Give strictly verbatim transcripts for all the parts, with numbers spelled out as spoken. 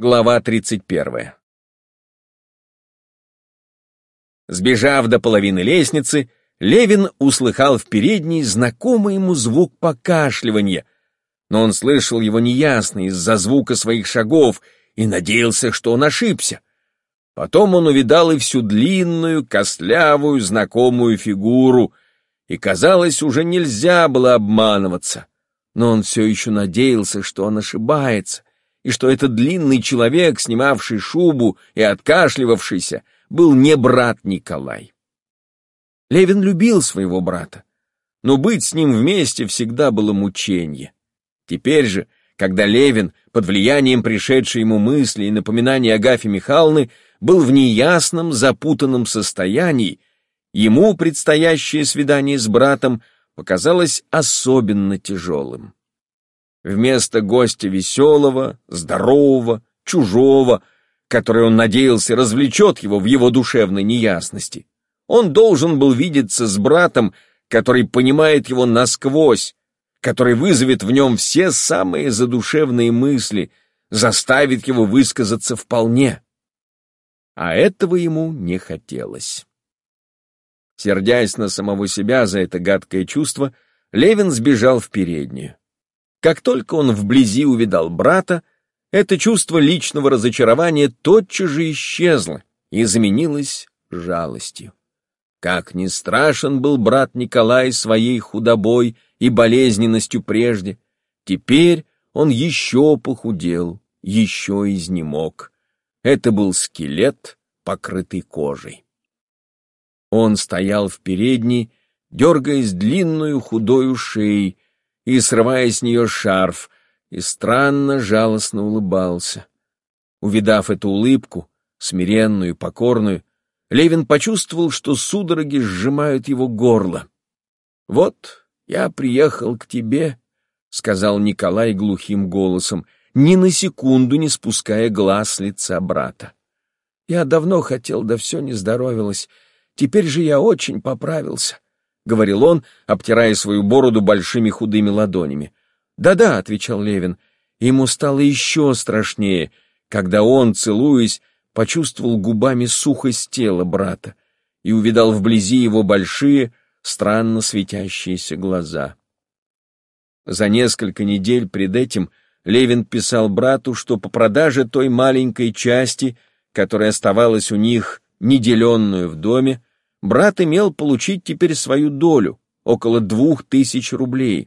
Глава тридцать первая. Сбежав до половины лестницы, Левин услыхал в передней знакомый ему звук покашливания, но он слышал его неясно из-за звука своих шагов и надеялся, что он ошибся. Потом он увидал и всю длинную, костлявую, знакомую фигуру, и, казалось, уже нельзя было обманываться, но он все еще надеялся, что он ошибается, и что этот длинный человек, снимавший шубу и откашливавшийся, был не брат Николай. Левин любил своего брата, но быть с ним вместе всегда было мученье. Теперь же, когда Левин, под влиянием пришедшей ему мысли и напоминаний Агафьи Михайловны, был в неясном, запутанном состоянии, ему предстоящее свидание с братом показалось особенно тяжелым. Вместо гостя веселого, здорового, чужого, который он надеялся развлечет его в его душевной неясности, он должен был видеться с братом, который понимает его насквозь, который вызовет в нем все самые задушевные мысли, заставит его высказаться вполне. А этого ему не хотелось. Сердясь на самого себя за это гадкое чувство, Левин сбежал в переднюю. Как только он вблизи увидал брата, это чувство личного разочарования тотчас же исчезло и заменилось жалостью. Как ни страшен был брат Николай своей худобой и болезненностью прежде, теперь он еще похудел, еще изнемог. Это был скелет, покрытый кожей. Он стоял в передней, дергаясь длинную худою шеей и срывая с нее шарф, и странно жалостно улыбался. Увидав эту улыбку, смиренную и покорную, Левин почувствовал, что судороги сжимают его горло. «Вот я приехал к тебе», — сказал Николай глухим голосом, ни на секунду не спуская глаз с лица брата. «Я давно хотел, да все не здоровилось. Теперь же я очень поправился», — говорил он, обтирая свою бороду большими худыми ладонями. «Да-да», — отвечал Левин, и ему стало еще страшнее, когда он, целуясь, почувствовал губами сухость тела брата и увидал вблизи его большие, странно светящиеся глаза. За несколько недель пред этим Левин писал брату, что по продаже той маленькой части, которая оставалась у них неделенную в доме, брат имел получить теперь свою долю, около двух тысяч рублей.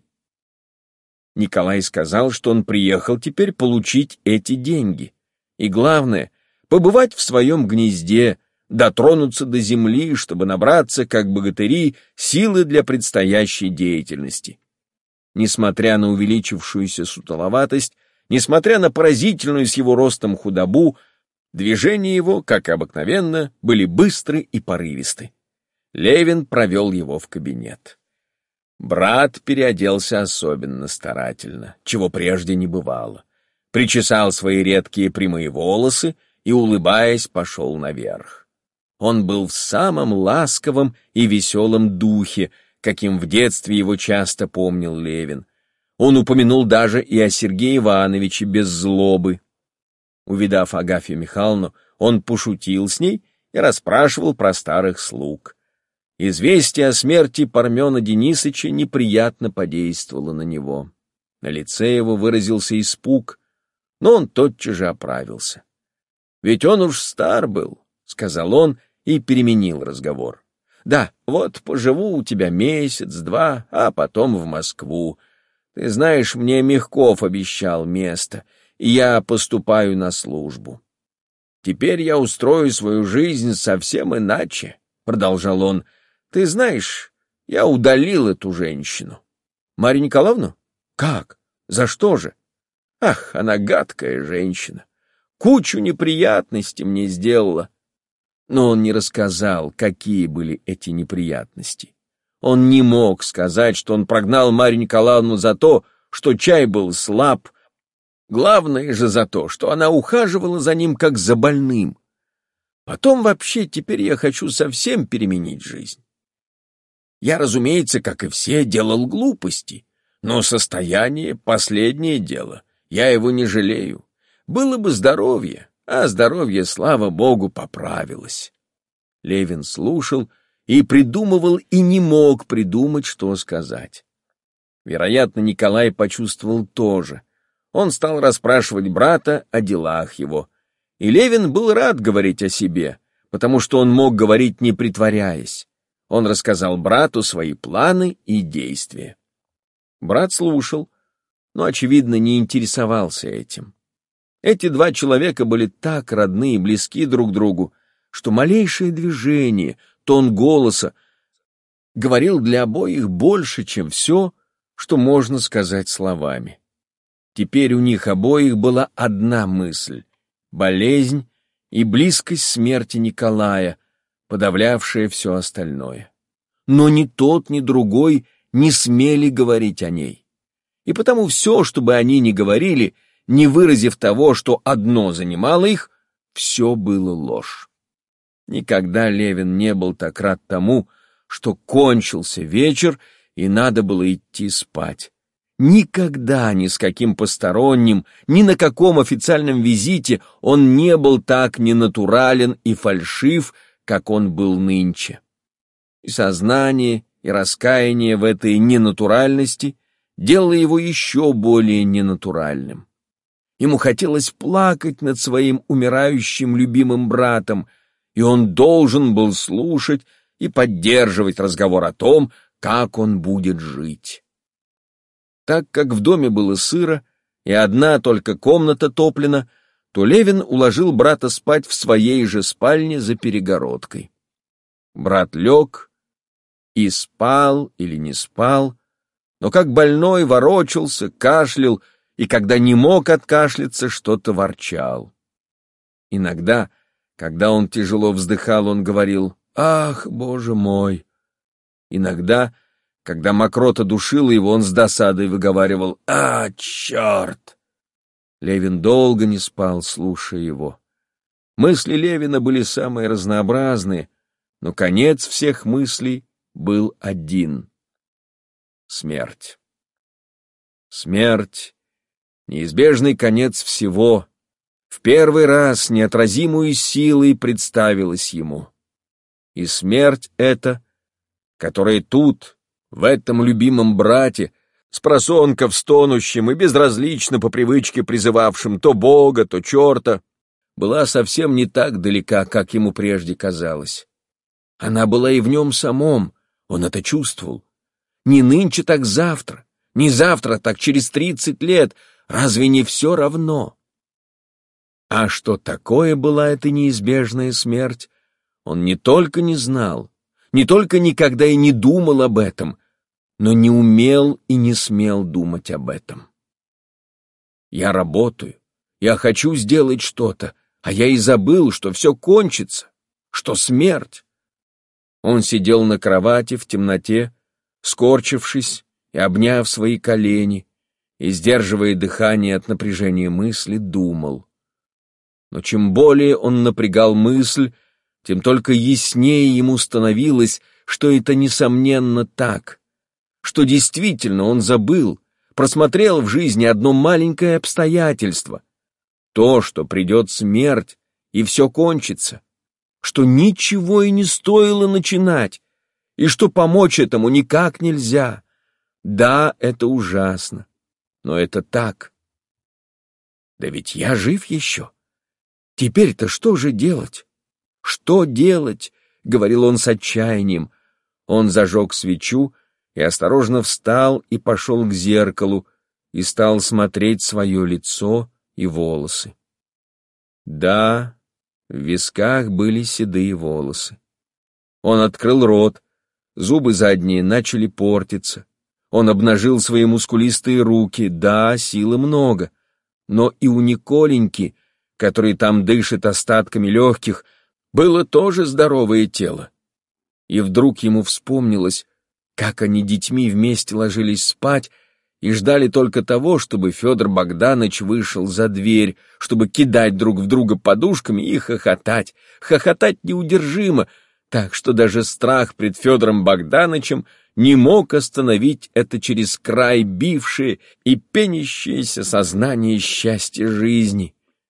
Николай сказал, что он приехал теперь получить эти деньги. И главное, побывать в своем гнезде, дотронуться до земли, чтобы набраться, как богатыри, силы для предстоящей деятельности. Несмотря на увеличившуюся сутуловатость, несмотря на поразительную с его ростом худобу, движения его, как обыкновенно, были быстры и порывисты. Левин провел его в кабинет. Брат переоделся особенно старательно, чего прежде не бывало. Причесал свои редкие прямые волосы и, улыбаясь, пошел наверх. Он был в самом ласковом и веселом духе, каким в детстве его часто помнил Левин. Он упомянул даже и о Сергее Ивановиче без злобы. Увидав Агафью Михайловну, он пошутил с ней и расспрашивал про старых слуг. Известие о смерти Пармена Денисыча неприятно подействовало на него. На лице его выразился испуг, но он тотчас же оправился. «Ведь он уж стар был», — сказал он и переменил разговор. «Да, вот поживу у тебя месяц-два, а потом в Москву. Ты знаешь, мне Мягков обещал место, и я поступаю на службу. Теперь я устрою свою жизнь совсем иначе», — продолжал он. «Ты знаешь, я удалил эту женщину». «Марью Николаевну? Как? За что же?» «Ах, она гадкая женщина. Кучу неприятностей мне сделала». Но он не рассказал, какие были эти неприятности. Он не мог сказать, что он прогнал Марью Николаевну за то, что чай был слаб. Главное же за то, что она ухаживала за ним как за больным. Потом вообще теперь я хочу совсем переменить жизнь. Я, разумеется, как и все, делал глупости, но состояние — последнее дело, я его не жалею. было бы здоровье, а здоровье, слава богу, поправилось. Левин слушал и придумывал, и не мог придумать, что сказать. Вероятно, Николай почувствовал то же. Он стал расспрашивать брата о делах его. И Левин был рад говорить о себе, потому что он мог говорить, не притворяясь. Он рассказал брату свои планы и действия. Брат слушал, но, очевидно, не интересовался этим. Эти два человека были так родны и близки друг другу, что малейшее движение, тон голоса говорил для обоих больше, чем все, что можно сказать словами. Теперь у них обоих была одна мысль — болезнь и близкость смерти Николая, подавлявшая все остальное. Но ни тот, ни другой не смели говорить о ней. И потому все, что бы они ни говорили, не выразив того, что одно занимало их, все было ложь. Никогда Левин не был так рад тому, что кончился вечер и надо было идти спать. Никогда ни с каким посторонним, ни на каком официальном визите он не был так ненатурален и фальшив, как он был нынче. И сознание, и раскаяние в этой ненатуральности делало его еще более ненатуральным. Ему хотелось плакать над своим умирающим любимым братом, и он должен был слушать и поддерживать разговор о том, как он будет жить. Так как в доме было сыро, и одна только комната топлена, то Левин уложил брата спать в своей же спальне за перегородкой. Брат лег и спал или не спал, но как больной ворочался, кашлял, и когда не мог откашляться, что-то ворчал. Иногда, когда он тяжело вздыхал, он говорил: «Ах, Боже мой!» Иногда, когда мокрота душила его, он с досадой выговаривал: «А, черт!» Левин долго не спал, слушая его. Мысли Левина были самые разнообразные, но конец всех мыслей был один — смерть. Смерть — неизбежный конец всего, в первый раз неотразимую силой представилась ему. И смерть эта, которая тут, в этом любимом брате, спросонков стонущим и безразлично по привычке призывавшим то Бога, то черта, была совсем не так далека, как ему прежде казалось. Она была и в нем самом, он это чувствовал. Не нынче, так завтра, не завтра, так через тридцать лет, разве не все равно? А что такое была эта неизбежная смерть, он не только не знал, не только никогда и не думал об этом, но не умел и не смел думать об этом. Я работаю, я хочу сделать что-то, а я и забыл, что все кончится, что смерть. Он сидел на кровати в темноте, скорчившись и обняв свои колени, и, сдерживая дыхание от напряжения мысли, думал. Но чем более он напрягал мысль, тем только яснее ему становилось, что это несомненно так, что действительно он забыл, просмотрел в жизни одно маленькое обстоятельство, то, что придет смерть, и все кончится, что ничего и не стоило начинать, и что помочь этому никак нельзя. Да, это ужасно, но это так. Да ведь я жив еще. Теперь-то что же делать? Что делать? — говорил он с отчаянием. Он зажег свечу и осторожно встал и пошел к зеркалу и стал смотреть свое лицо и волосы. Да, в висках были седые волосы. Он открыл рот, зубы задние начали портиться. Он обнажил свои мускулистые руки. Да, силы много, но и у Николеньки, который там дышит остатками легких, было тоже здоровое тело. И вдруг ему вспомнилось, как они детьми вместе ложились спать и ждали только того, чтобы Федор Богданович вышел за дверь, чтобы кидать друг в друга подушками и хохотать, хохотать неудержимо, так что даже страх пред Федором Богдановичем не мог остановить это через край бившее и пенящееся сознание счастья жизни.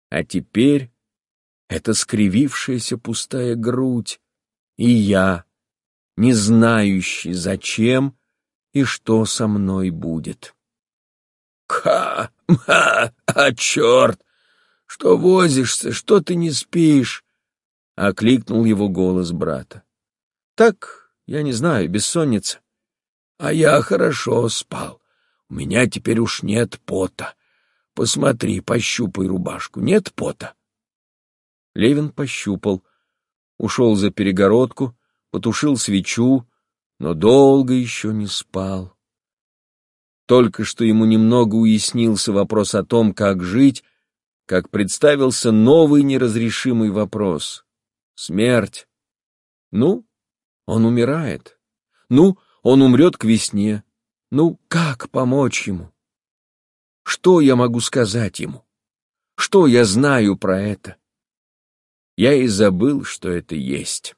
А теперь эта скривившаяся пустая грудь, и я, не знающий, зачем и что со мной будет. «Ха! Ха! А черт! Что возишься? Что ты не спишь?» — окликнул его голос брата. «Так, я не знаю, бессонница». «А я хорошо спал. У меня теперь уж нет пота. Посмотри, пощупай рубашку. Нет пота?» Левин пощупал, ушел за перегородку, потушил свечу, но долго еще не спал. Только что ему немного уяснился вопрос о том, как жить, как представился новый неразрешимый вопрос — смерть. Ну, он умирает. Ну, он умрет к весне. Ну, как помочь ему? Что я могу сказать ему? Что я знаю про это? Я и забыл, что это есть.